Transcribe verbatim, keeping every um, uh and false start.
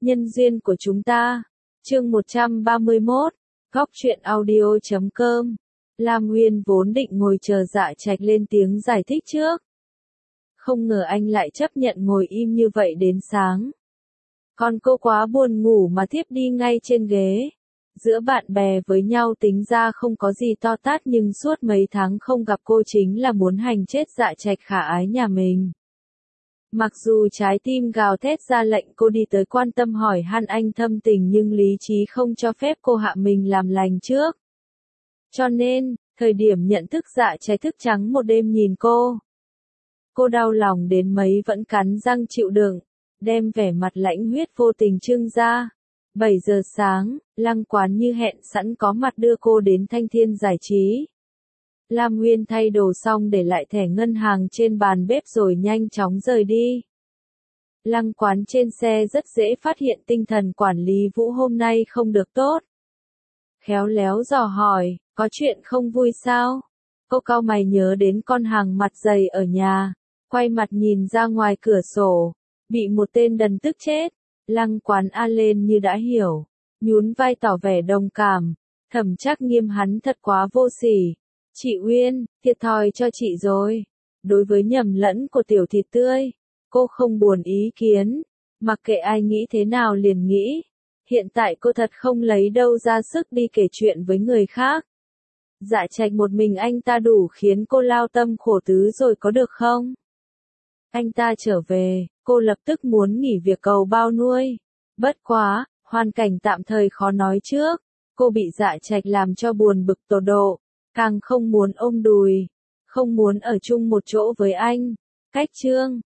Nhân duyên của chúng ta. Chương một trăm ba mươi mốt. Góc truyện audio chấm com. Lam Nguyên vốn định ngồi chờ Dạ Trạch lên tiếng giải thích trước. Không ngờ anh lại chấp nhận ngồi im như vậy đến sáng. Còn cô quá buồn ngủ mà thiếp đi ngay trên ghế. Giữa bạn bè với nhau tính ra không có gì to tát, nhưng suốt mấy tháng không gặp cô chính là muốn hành chết Dạ Trạch khả ái nhà mình. Mặc dù trái tim gào thét ra lệnh cô đi tới quan tâm hỏi han anh thâm tình, nhưng lý trí không cho phép cô hạ mình làm lành trước. Cho nên, thời điểm nhận thức Dạ Trạch thức trắng một đêm nhìn cô. Cô đau lòng đến mấy vẫn cắn răng chịu đựng, đem vẻ mặt lãnh huyết vô tình trưng ra. bảy giờ sáng, Lăng Quán như hẹn sẵn có mặt đưa cô đến Thanh Thiên giải trí. Lam Nguyên thay đồ xong để lại thẻ ngân hàng trên bàn bếp rồi nhanh chóng rời đi. Lăng Quán trên xe rất dễ phát hiện tinh thần quản lý Vũ hôm nay không được tốt. Khéo léo dò hỏi, có chuyện không vui sao? Cô cau mày nhớ đến con hàng mặt dày ở nhà, quay mặt nhìn ra ngoài cửa sổ, bị một tên đần tức chết. Lăng Quán a lên như đã hiểu, nhún vai tỏ vẻ đồng cảm. Thẩm Trác Nghiêm hắn thật quá vô sỉ. Chị Uyên, thiệt thòi cho chị rồi. Đối với nhầm lẫn của tiểu thịt tươi, cô không buồn ý kiến, mặc kệ ai nghĩ thế nào liền nghĩ. Hiện tại cô thật không lấy đâu ra sức đi kể chuyện với người khác. Dạ Trạch một mình anh ta đủ khiến cô lao tâm khổ tứ rồi có được không? Anh ta trở về, cô lập tức muốn nghỉ việc cầu bao nuôi. Bất quá, hoàn cảnh tạm thời khó nói trước. Cô bị Dạ Trạch làm cho buồn bực tột độ, càng không muốn ôm đùi, không muốn ở chung một chỗ với anh. Cách chương